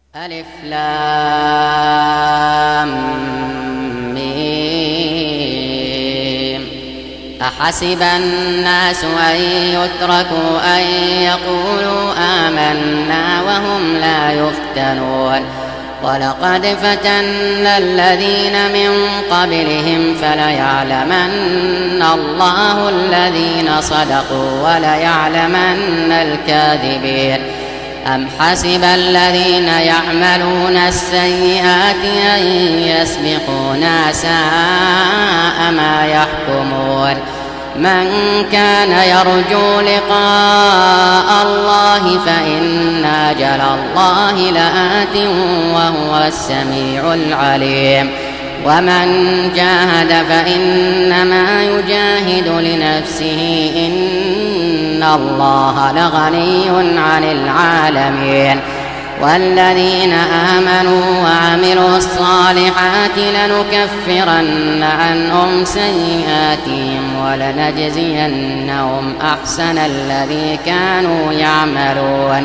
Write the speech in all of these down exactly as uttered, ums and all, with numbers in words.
ألف لام ميم. أحسب الناس أن يتركوا أن يقولوا آمنا وهم لا يفتنون ولقد فتنا الذين من قبلهم فليعلمن الله الذين صدقوا وليعلمن الكاذبين. أم حسب الذين يعملون السيئات أن يسبقونا ساء ما يحكمون. من كان يرجو لقاء الله فإن أجل الله لآت وهو السميع العليم. ومن جاهد فإنما يجاهد لنفسه إن الله لغني عن العالمين. والذين آمنوا وعملوا الصالحات لنكفرن عنهم سيئاتهم ولنجزينهم أحسن الذي كانوا يعملون.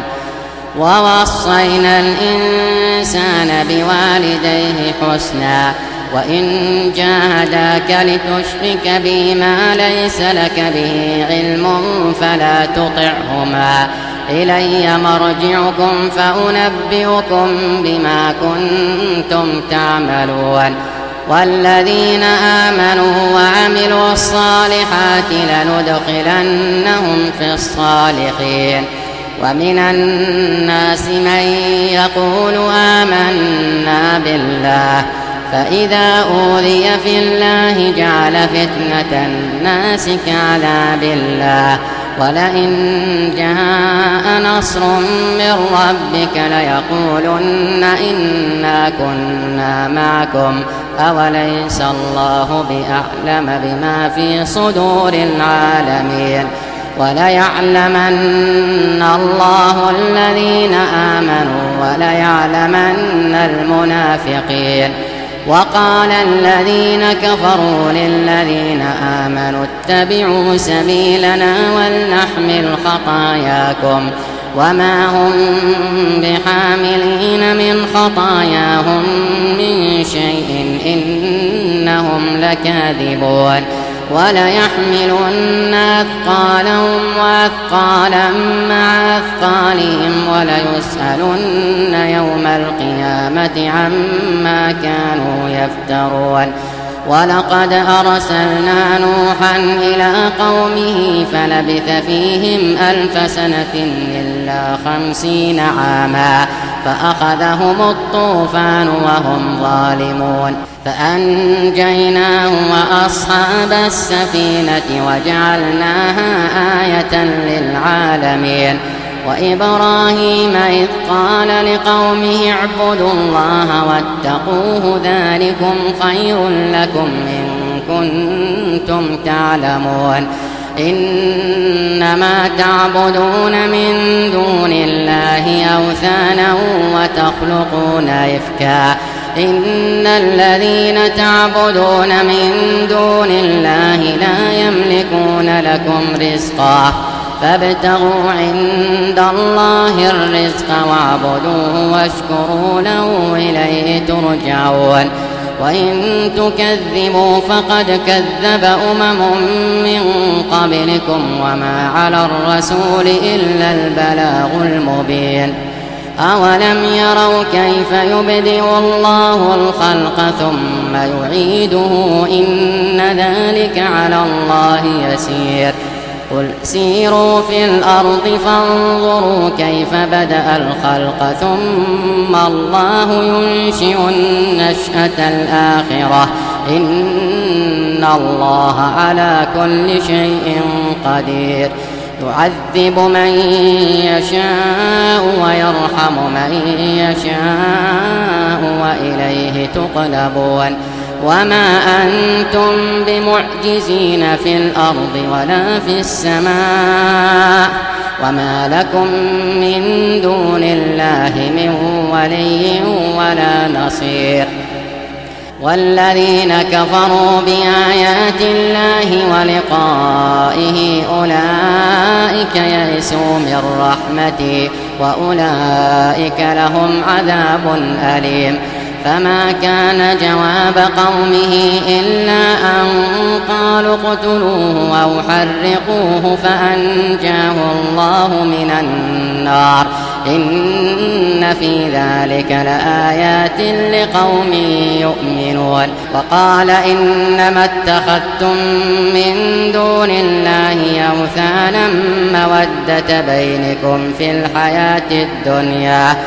ووصينا الإنسان بوالديه حسنا وإن جاهداك لتشرك بي ما ليس لك به علم فلا تطعهما إلي مرجعكم فأنبئكم بما كنتم تعملون. والذين آمنوا وعملوا الصالحات لندخلنهم في الصالحين. ومن الناس من يقول آمنا بالله فإذا أوذي في الله جعل فتنة الناس كعذاب الله ولئن جاء نصر من ربك ليقولن إنا كنا معكم أوليس الله بأعلم بما في صدور العالمين. وليعلمن الله الذين آمنوا وليعلمن المنافقين. وقال الذين كفروا للذين آمنوا اتبعوا سبيلنا ولنحمل خطاياكم وما هم بحاملين من خطاياهم من شيء إنهم لكاذبون. وليحملن أثقالهم وأثقالا مع أثقالهم وليسألن يوم القيامة عما كانوا يفترون. ولقد أرسلنا نوحا إلى قومه فلبث فيهم ألف سنة إلا خمسين عاما فأخذهم الطوفان وهم ظالمون فأنجيناه وأصحاب السفينة وجعلناها آية للعالمين. وإبراهيم إذ قال لقومه اعبدوا الله واتقوه ذلكم خير لكم إن كنتم تعلمون. إنما تعبدون من دون الله أوثانا وتخلقون إفكا إن الذين تعبدون من دون الله لا يملكون لكم رزقا فابتغوا عند الله الرزق واعبدوه واشكروا له إليه ترجعون. وإن تكذبوا فقد كذب أمم من قبلكم وما على الرسول إلا البلاغ المبين. أولم يروا كيف يبدئ الله الخلق ثم يعيده إن ذلك على الله يسير. قل سيروا في الأرض فانظروا كيف بدأ الخلق ثم الله ينشئ النشأة الآخرة إن الله على كل شيء قدير. يعذب من يشاء ويرحم من يشاء وإليه تقلبون. وما أنتم بمعجزين في الأرض ولا في السماء وما لكم من دون الله من ولي ولا نصير. والذين كفروا بآيات الله ولقائه أولئك يئسوا من رحمتي وأولئك لهم عذاب أليم. فما كان جواب قومه إلا أن قالوا اقتلوه أو حرقوه فأنجاه الله من النار. إن في ذلك لآيات لقوم يؤمنون. وقال إنما اتخذتم من دون الله أوثانا مودة بينكم في الحياة الدنيا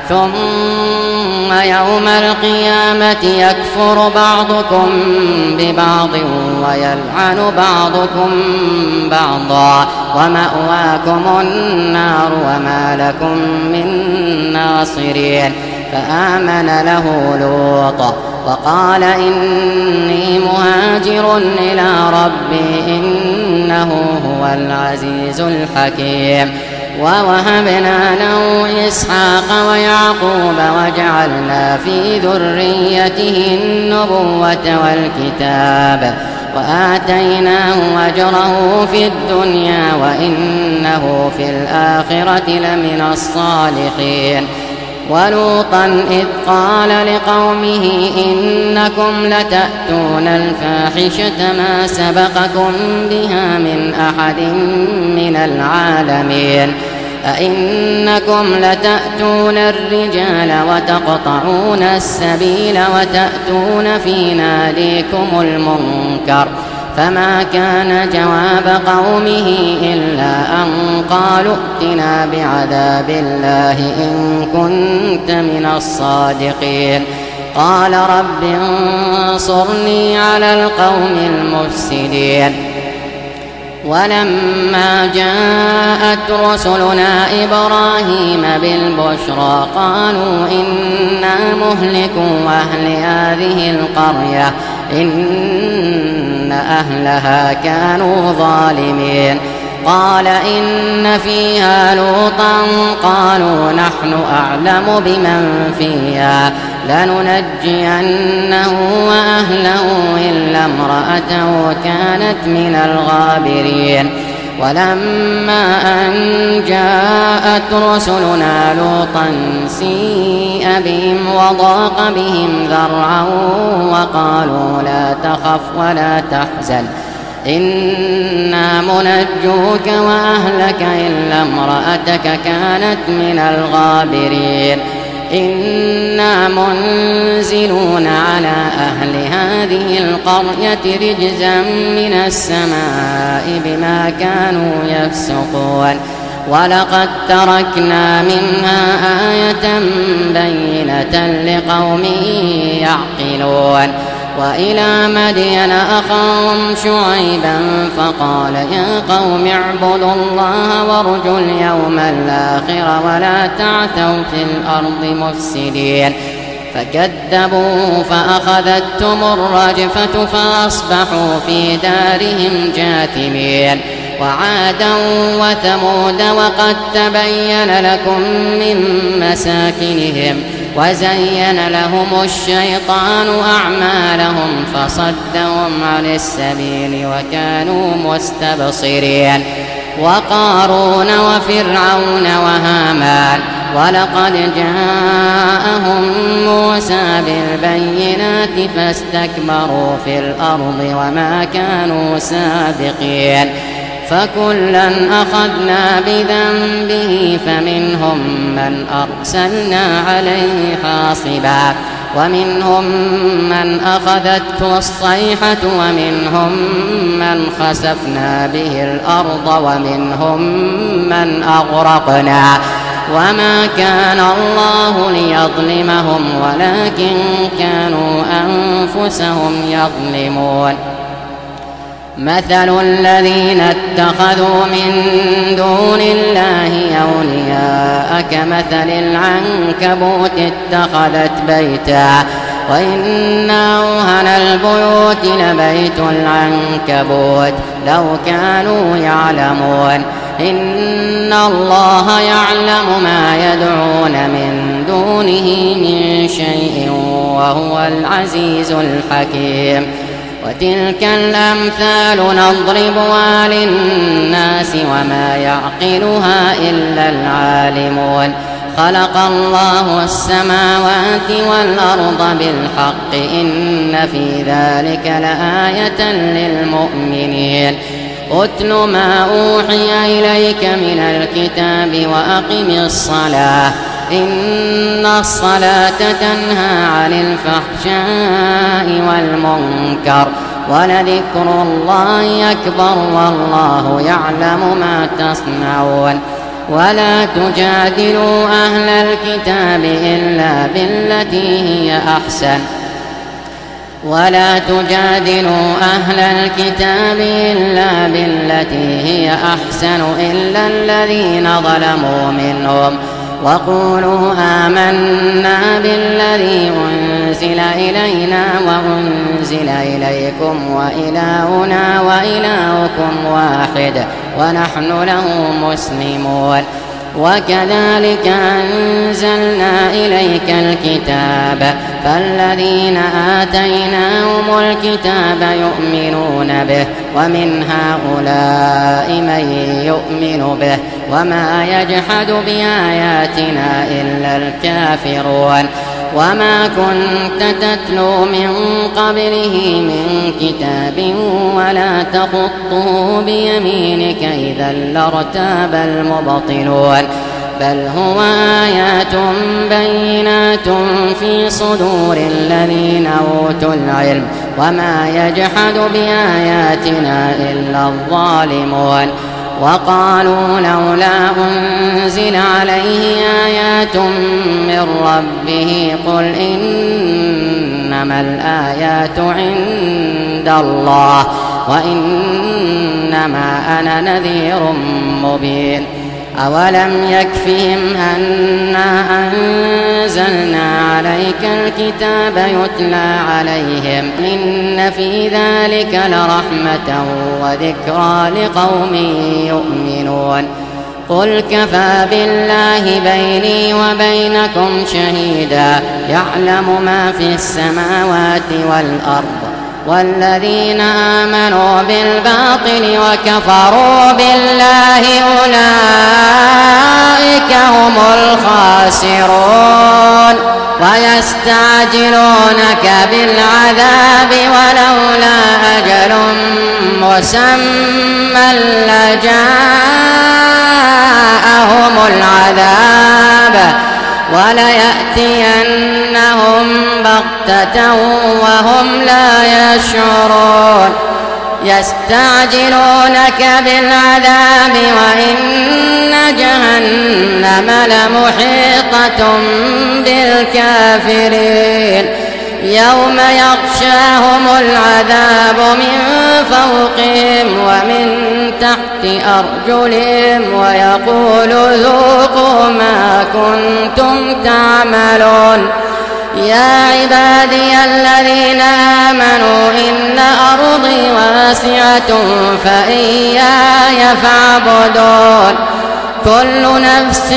ثم يوم القيامة يكفر بعضكم ببعض ويلعن بعضكم بعضا ومأواكم النار وما لكم من ناصرين. فآمن له لوط وقال إني مهاجر إلى ربي إنه هو العزيز الحكيم. ووهبنا له إسحاق ويعقوب وجعلنا في ذريته النبوة والكتاب وآتيناه أجره في الدنيا وإنه في الآخرة لمن الصالحين. ولوطا إذ قال لقومه إنكم لتأتون الفاحشة ما سبقكم بها من أحد من العالمين. أئنكم لتأتون الرجال وتقطعون السبيل وتأتون في ناديكم المنكر. فما كان جواب قومه إلا أن قالوا ائتنا بعذاب الله إن كنت من الصادقين. قال رب انصرني على القوم المفسدين. ولما جاءت رسلنا إبراهيم بالبشرى قالوا إنا مهلكو أهل هذه القرية إن أهلها كانوا ظالمين. قال إن فيها لوطا قالوا نحن أعلم بمن فيها لننجينه وأهله إلا امرأته كانت من الغابرين. ولما أن جاءت رسلنا لوطا سيء بهم وضاق بهم ذرعا وقالوا لا تخف ولا تحزن إنا منجوك وأهلك إلا امرأتك كانت من الغابرين. إنا منزلون على أهل هذه القرية رجزا من السماء بما كانوا يفسقون. ولقد تركنا منها آية بينة لقوم يعقلون. وإلى مدين أخاهم شعيبا فقال يا قوم اعبدوا الله وارجوا اليوم الآخر ولا تعثوا في الأرض مفسدين. فكذبوه فأخذتهم الرجفة فأصبحوا في دارهم جاثمين. وعادا وثمود وقد تبين لكم من مساكنهم وزين لهم الشيطان أعمالهم فصدهم عن السبيل وكانوا مستبصرين. وقارون وفرعون وهامان ولقد جاءهم موسى بالبينات فاستكبروا في الأرض وما كانوا سابقين. فكلا أخذنا بذنبه فمنهم من أرسلنا عليه حاصبا ومنهم من أخذته الصيحة ومنهم من خسفنا به الأرض ومنهم من أغرقنا. وما كان الله ليظلمهم ولكن كانوا أنفسهم يظلمون. مثل الذين اتخذوا من دون الله أولياء كمثل العنكبوت اتخذت بيتا وإن أوهن البيوت لبيت العنكبوت لو كانوا يعلمون. إن الله يعلم ما يدعون من دونه من شيء وهو العزيز الحكيم. وتلك الأمثال نضربها للناس وما يعقلها إلا العالمون. خلق الله السماوات والأرض بالحق إن في ذلك لآية للمؤمنين. أتل ما أوحي إليك من الكتاب وأقم الصلاة إن الصلاة تنهى عن الفحشاء والمنكر ولذكر الله أكبر والله يعلم ما تصنعون. ولا تجادلوا أهل الكتاب إلا بالتي هي أحسن ولا تجادلوا أهل الكتاب إلا بالتي هي أحسن إلا الذين ظلموا منهم وقولوا آمنا بالذي أنزل إلينا وأنزل إليكم وإلهنا وإلهكم واحد ونحن له مسلمون. وكذلك أنزلنا إليك الكتاب فالذين آتيناهم الكتاب يؤمنون به ومن هؤلاء من يؤمن به وما يجحد بآياتنا إلا الكافرون. وما كنت تتلو من قبله من كتاب ولا تخطه بيمينك إذا لارتاب المبطلون. بل هو آيات بينات في صدور الذين أوتوا العلم وما يجحد بآياتنا إلا الظالمون. وقالوا لولا أنزل عليه آيات من ربه قل إنما الآيات عند الله وإنما أنا نذير مبين. أولم يكفهم أنا أنزلنا عليك الكتاب يتلى عليهم إن في ذلك لرحمة وذكرى لقوم يؤمنون. قل كفى بالله بيني وبينكم شهيدا يعلم ما في السماوات والأرض والذين آمنوا بالباطل وكفروا بالله أولئك هم الخاسرون. ويستعجلونك بالعذاب ولولا أجل مسمى لجاءهم العذاب وليأتينهم بغتة وهم لا يشعرون. يستعجلونك بالعذاب وإن جهنم لمحيطة بالكافرين. يوم يغشاهم العذاب من فوقهم ومن تحت أرجلهم ويقول ذوقوا ما كنتم تعملون. يا عبادي الذين آمنوا إن أرضي واسعة فإياي فاعبدون. كل نفس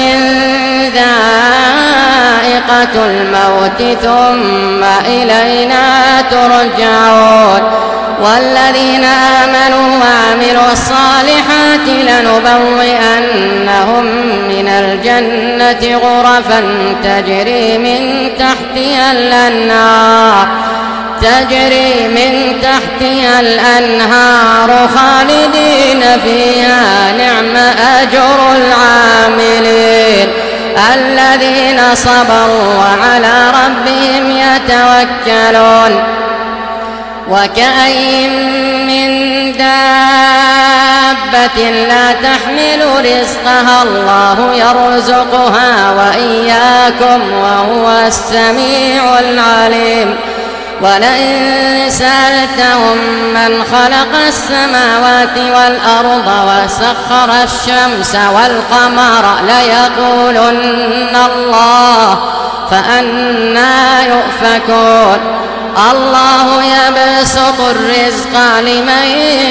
ذائقة الموت ثم إلينا ترجعون. والذين آمنوا وعملوا الصالحات لنبوئنهم من الجنة غرفا تجري من تحتها الأنهار تجري من تحتها الأنهار خالدين فيها نعم أجر العاملين الذين صبروا وعلى ربهم يتوكلون. وكأين من دابة لا تحمل رزقها الله يرزقها وإياكم وهو السميع العليم. ولئن سألتهم من خلق السماوات والأرض وسخر الشمس والقمر ليقولن الله فأنى يؤفكون. الله يبسط الرزق لمن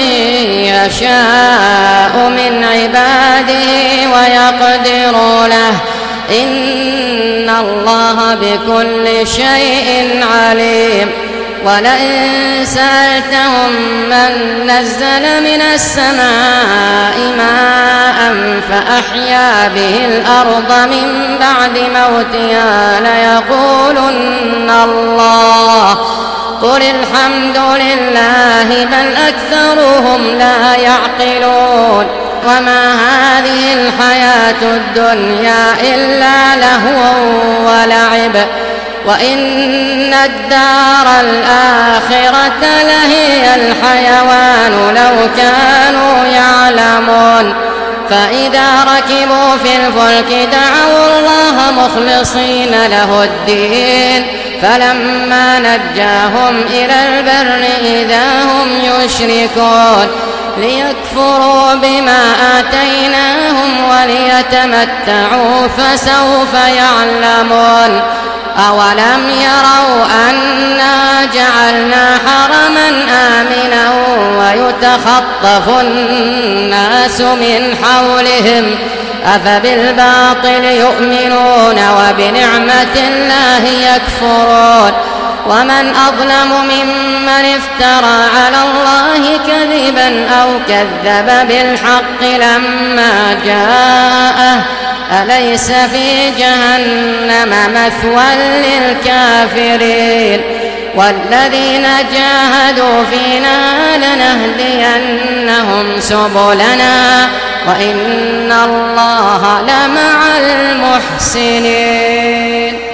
يشاء من عباده ويقدر له إن الله بكل شيء عليم. ولئن سألتهم من نزل من السماء ماء فأحيا به الأرض من بعد موتها ليقولن الله قل الحمد لله بل أكثرهم لا يعقلون وما هذه الحياة الدنيا إلا لهو ولعب وإن الدار الآخرة لهي الحيوان لو كانوا يعلمون فإذا ركبوا في الفلك دعوا الله مخلصين له الدين فلما نجاهم إلى البر إذا هم يشركون ليكفروا بما آتيناهم وليتمتعوا فسوف يعلمون أولم يروا أنا جعلنا حرما آمنا ويتخطف الناس من حولهم أفبالباطل يؤمنون وبنعمة الله يكفرون ومن أظلم ممن افترى على الله كذبا أو كذب بالحق لما جاءه أليس في جهنم مثوى للكافرين والذين جاهدوا فينا لنهدينهم سبلنا وإن الله لمع المحسنين.